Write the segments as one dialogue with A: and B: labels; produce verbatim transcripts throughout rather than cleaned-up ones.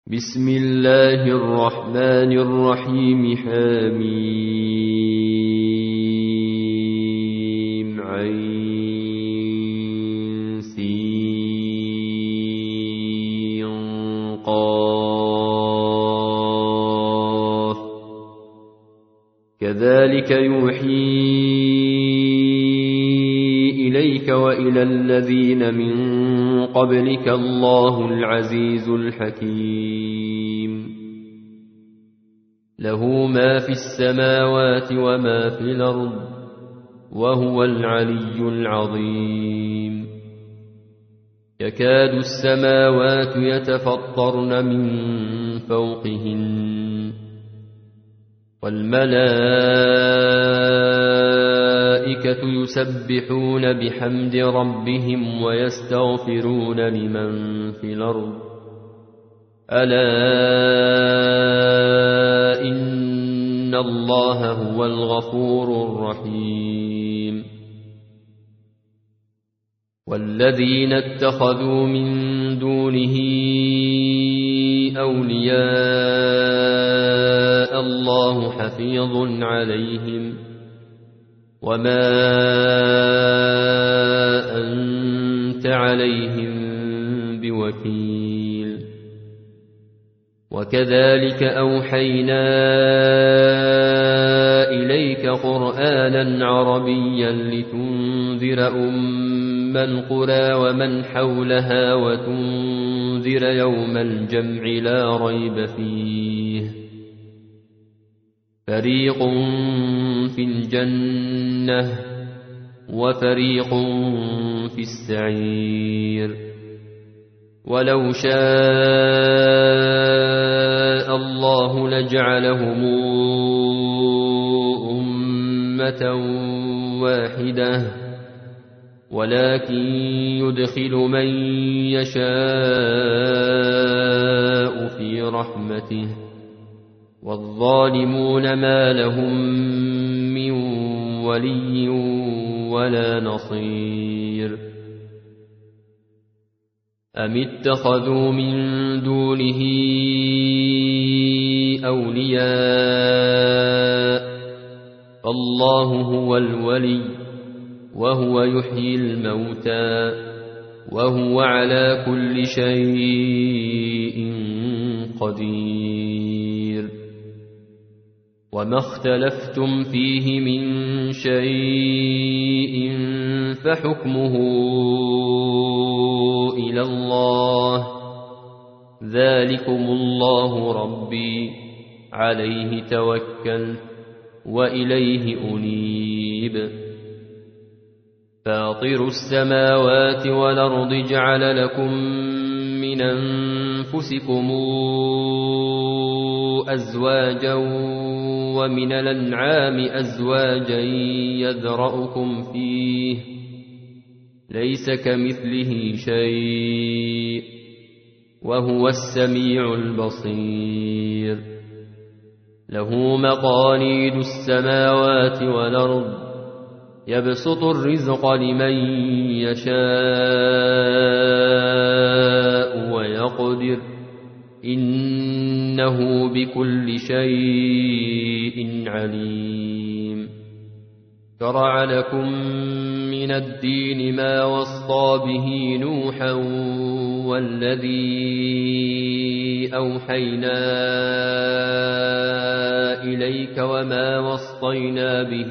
A: بسم الله الرحمن الرحيم حميم عين سين قاف كذلك يوحي إليك وإلى الذين من قبلك الله العزيز الحكيم له ما في السماوات وما في الأرض وهو العلي العظيم يكاد السماوات يتفطرن من فوقهن والملائكة يسبحون بحمد ربهم ويستغفرون لمن في الأرض ألا إن الله هو الغفور الرحيم والذين اتخذوا من دونه أولياء الله حفيظ عليهم وما أنت عليهم بوكيل وكذلك أوحينا إليك قرآنا عربيا لتنذر أم القرى ومن حولها وتنذر يوم الجمع لا ريب فيه فريق في الجنة وفريق في السعير ولو شاء الله لجعلهم أمة واحدة ولكن يدخل من يشاء في رحمته والظالمون ما لهم من ولي ولا نصير أم اتخذوا من دونه أولياء فالله هو الولي وهو يحيي الموتى وهو على كل شيء قدير وما اختلفتم فيه من شيء فحكمه إلى الله ذلكم الله ربي عليه توكلت وإليه أنيب فاطر السماوات والأرض جعل لكم من أنفسكم أزواجا ومن الأنعام أزواجا يذرأكم فيه ليس كمثله شيء وهو السميع البصير له مقاليد السماوات والأرض يبسط الرزق لمن يشاء ويقدر إنه بكل شيء عليم شرع لكم من الدين ما وصى به نوحا والذي أوحينا إليك وما وصينا به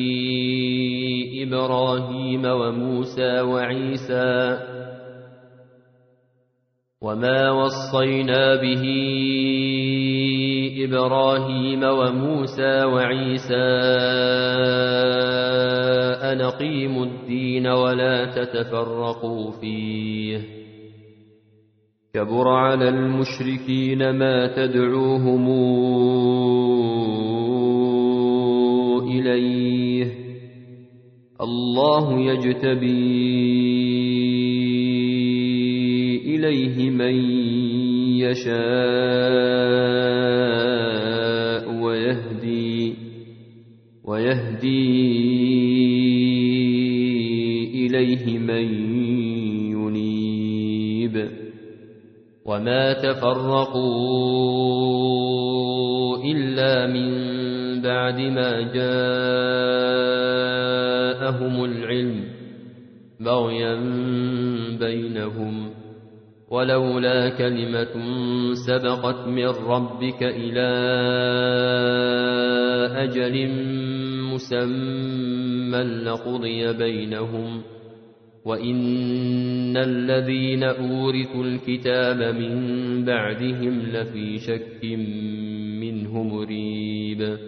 A: إبراهيم وموسى وعيسى وما وصينا به إبراهيم وموسى وعيسى أن أقيموا الدين ولا تتفرقوا فيه كبر على المشركين ما تدعوهم إليه الله يجتبي إليه من يشاء ويهدي ويهدي إليه من ينيب وما تفرقوا إلا من بعد ما جاءهم العلم بغيا بينهم ولولا كلمة سبقت من ربك إلى أجل مسمى لقضي بينهم وإن الذين أورثوا الكتاب من بعدهم لفي شك منه مريب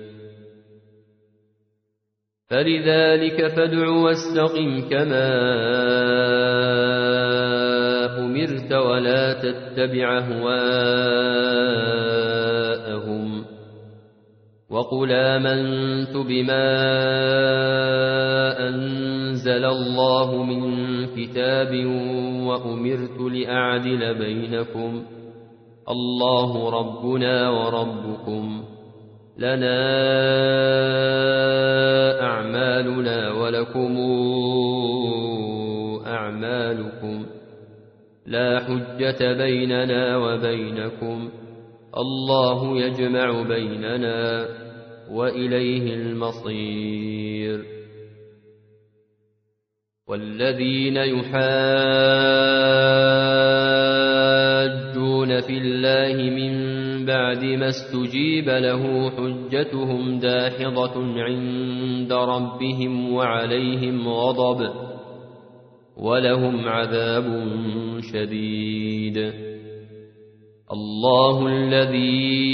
A: فلذلك فادع واستقم كما أمرت ولا تتبع أهواءهم وقل آمنت بما أنزل الله من كتاب وأمرت لأعدل بينكم الله ربنا وربكم لنا أعمالنا ولكم أعمالكم لا حجة بيننا وبينكم الله يجمع بيننا وإليه المصير والذين يحاجون في الله من بعد ما استجيب له حجتهم داحضة عند ربهم وعليهم غضب ولهم عذاب شديد الله الذي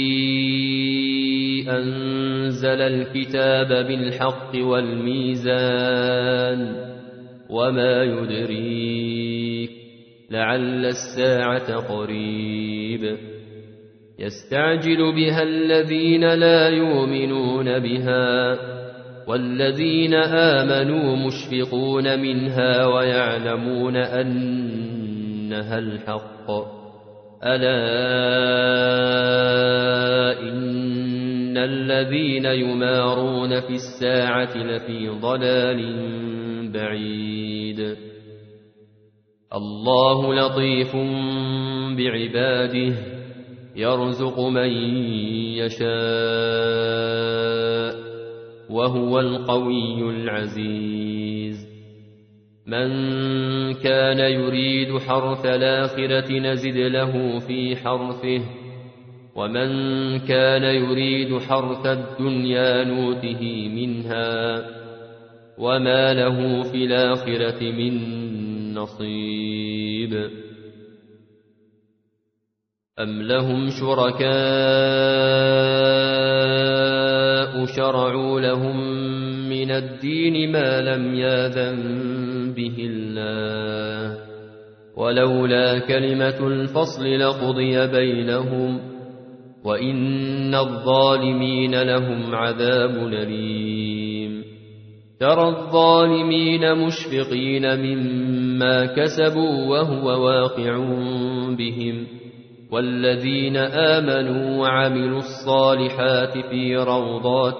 A: أنزل الكتاب بالحق والميزان وما يدريك لعل الساعة قريب يستعجل بها الذين لا يؤمنون بها والذين آمنوا مشفقون منها ويعلمون أنها الحق ألا إن الذين يمارون في الساعة لفي ضلال بعيد الله لطيف بعباده يرزق من يشاء وهو القوي العزيز من كان يريد حرث الآخرة نزد له في حرثه ومن كان يريد حرث الدنيا نوته منها وما له في الآخرة من نصيب أم لهم شركاء شرعوا لهم من الدين ما لم يأذن به الله ولولا كلمة الفصل لقضي بينهم وإن الظالمين لهم عذاب أليم ترى الظالمين مشفقين مما كسبوا وهو واقع بهم والذين آمنوا وعملوا الصالحات في روضات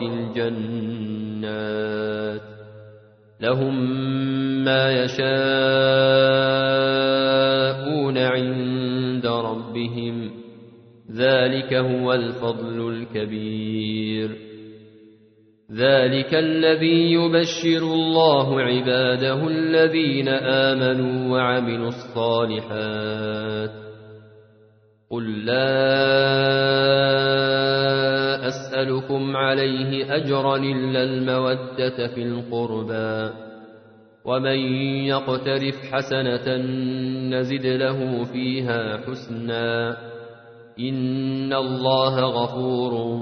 A: الجنات لهم ما يشاءون عند ربهم ذلك هو الفضل الكبير ذلك الذي يبشر الله عباده الذين آمنوا وعملوا الصالحات قل لا أسألكم عليه أجرا إلا المودة في القربى ومن يقترف حسنة نزد له فيها حسنا إن الله غفور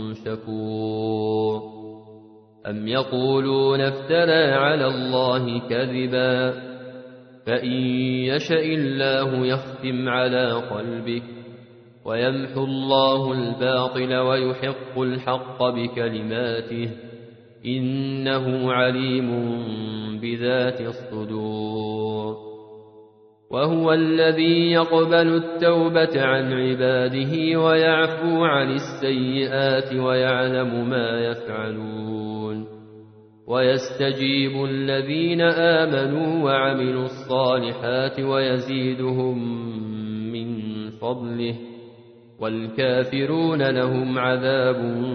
A: شكور أم يقولون افترى على الله كذبا فإن يشأ الله يختم على قلبك ويمحو الله الباطل ويحق الحق بكلماته إنه عليم بذات الصدور وهو الذي يقبل التوبة عن عباده ويعفو عن السيئات ويعلم ما يفعلون ويستجيب الذين آمنوا وعملوا الصالحات ويزيدهم من فضله والكافرون لهم عذاب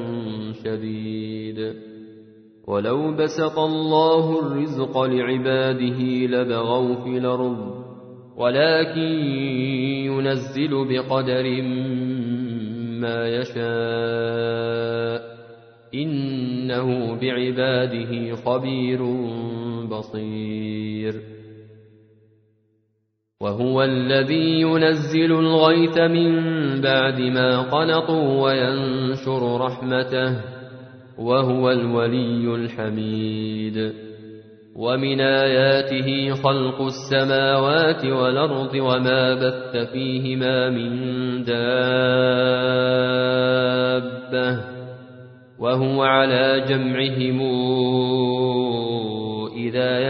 A: شديد. ولو بسط الله الرزق لعباده لبغوا في الأرض ولكن ينزل بقدر ما يشاء إنه بعباده خبير بصير. وهو الذي ينزل الغيث من بعد ما قنطوا وينشر رحمته وهو الولي الحميد. ومن آياته خلق السماوات والأرض وما بث فيهما من دابة وهو على جمعهم إذا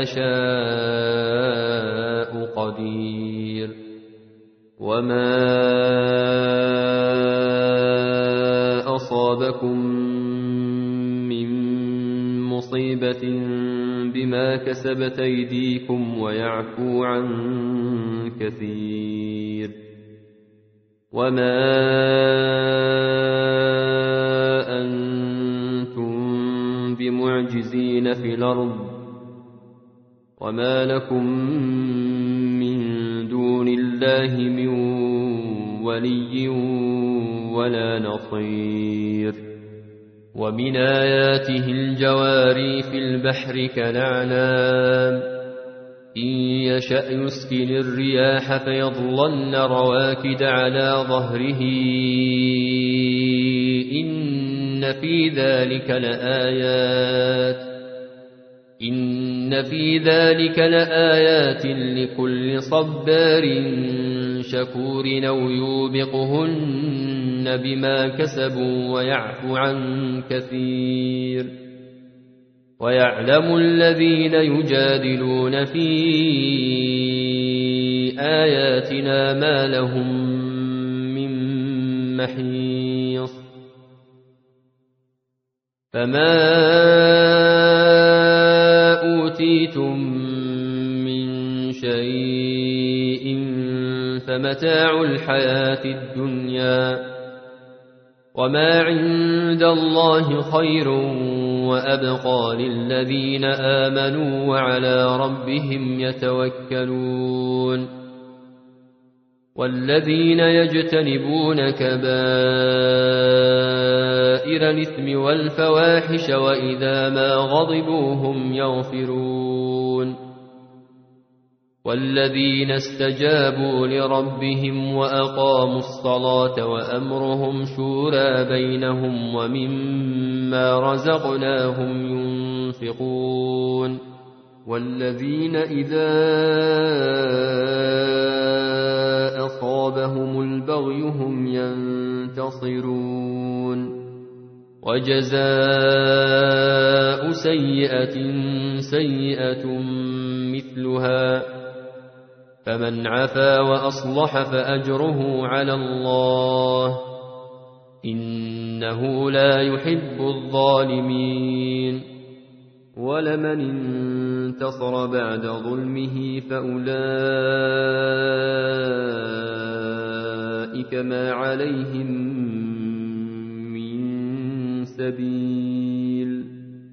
A: يشاء قدير. وما أصابكم من مصيبة بما كسبت أيديكم ويعفو عن كثير. وما أنتم بمعجزين في الأرض وما لكم من دون الله من ولي ولا نصير. ومن آياته الجواري في البحر كالأعلام إن يشأ يسكن الرياح فيظللن رواكد على ظهره إن في ذلك لآيات إن في ذلك لآيات لكل صبار شكور أو يوبقهن بما كسبوا ويعفو عن كثير. ويعلم الذين يجادلون في آياتنا ما لهم من محيص. فما أوتيتم من شيء فمتاع الحياة الدنيا وما عند الله خير وأبقى للذين آمنوا وعلى ربهم يتوكلون. والذين يجتنبون كبائر الإثم والفواحش وإذا ما غضبوا هم يغفرون. والذين استجابوا لربهم وأقاموا الصلاة وأمرهم شورى بينهم ومما رزقناهم ينفقون. والذين إذا أصابهم البغي هم ينتصرون. وجزاء سيئة سيئة مثلها فمن عفا وأصلح فأجره على الله إنه لا يحب الظالمين. ولمن انتصر بعد ظلمه فأولئك ما عليهم من سبيل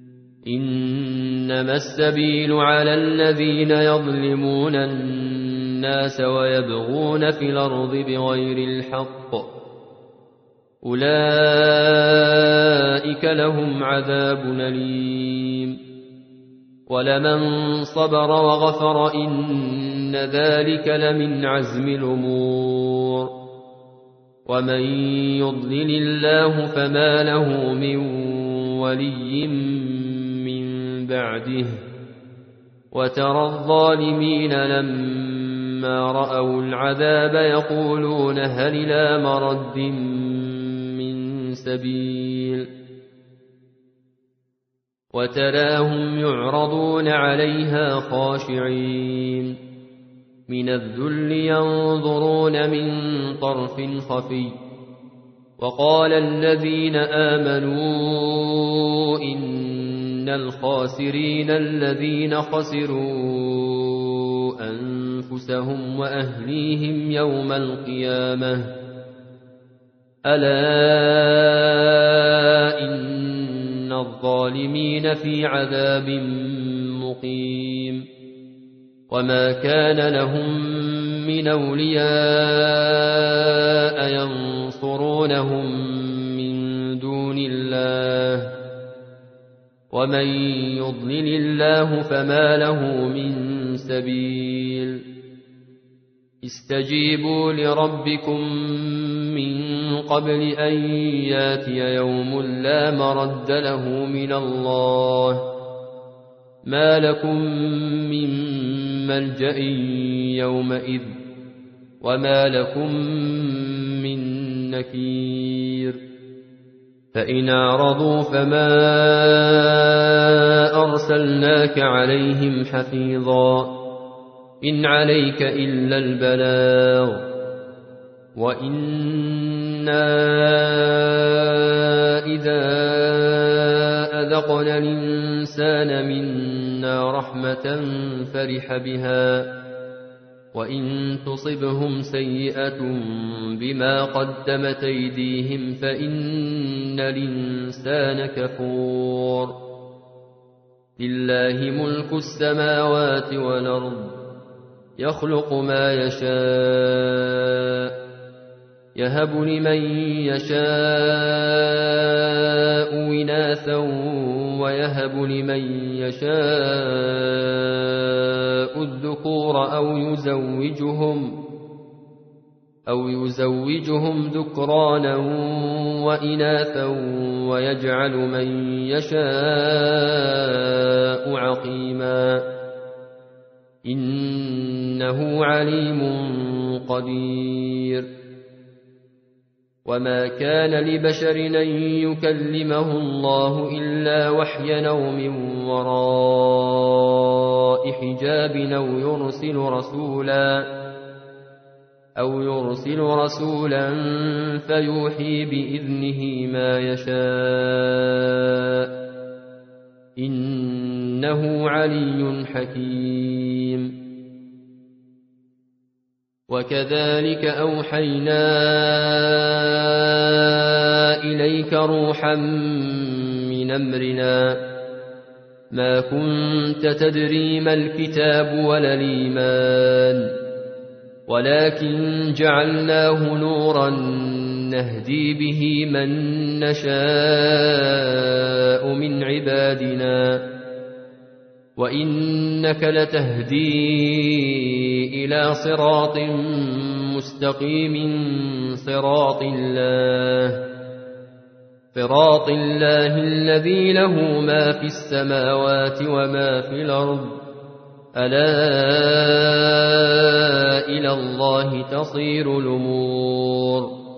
A: إنما السبيل على الذين يظلمون الناس ويبغون في الأرض بغير الحق أولئك لهم عذاب أليم. ولمن صبر وغفر إن ذلك لمن عزم الأمور. ومن يضلل الله فما له من ولي من بعده. وترى الظالمين لما رأوا العذاب يقولون هل إلى مرد من سبيل. وتراهم يعرضون عليها خاشعين من الذل ينظرون من طرف خفي. وقال الذين آمنوا إن الخاسرين الذين خسروا أنفسهم أنفسهم وأهليهم يوم القيامة ألا إن الظالمين في عذاب مقيم وما كان لهم من أولياء ينصرونهم من دون الله ومن يضلل الله فما له من سبيل استجيبوا لربكم من قبل أن ياتي يوم لا مرد له من الله ما لكم من ملجأ يومئذ وما لكم من نكير فإن أعرضوا فما أرسلناك عليهم حفيظا إن عليك إلا البلاغ وإنا إذا أذقنا الإنسان منا رحمة فرح بها وإن تصبهم سيئة بما قدمت أيديهم فإن الإنسان كفور لله ملك السماوات والأرض يخلق ما يشاء يهب لمن يشاء إناثا ويهب لمن يشاء الذكور أو يزوجهم أو يزوجهم ذكرانا وإناثا ويجعل من يشاء عقيما إنه عليم قدير وما كان لبشر أن يكلمه الله إلا وحيا أو من وراء حجاب أو يرسل رسولا أو يرسل رسولا فيوحي بإذنه ما يشاء إنه علي حكيم وكذلك أوحينا إليك روحا من أمرنا ما كنت تدري ما الكتاب ولا الإيمان ولكن جعلناه نورا نهدي به من نشاء من عبادنا وإنك لتهدي إلى صراط مستقيم صراط الله صراط الله الذي له ما في السماوات وما في الأرض ألا إلى الله تصير الأمور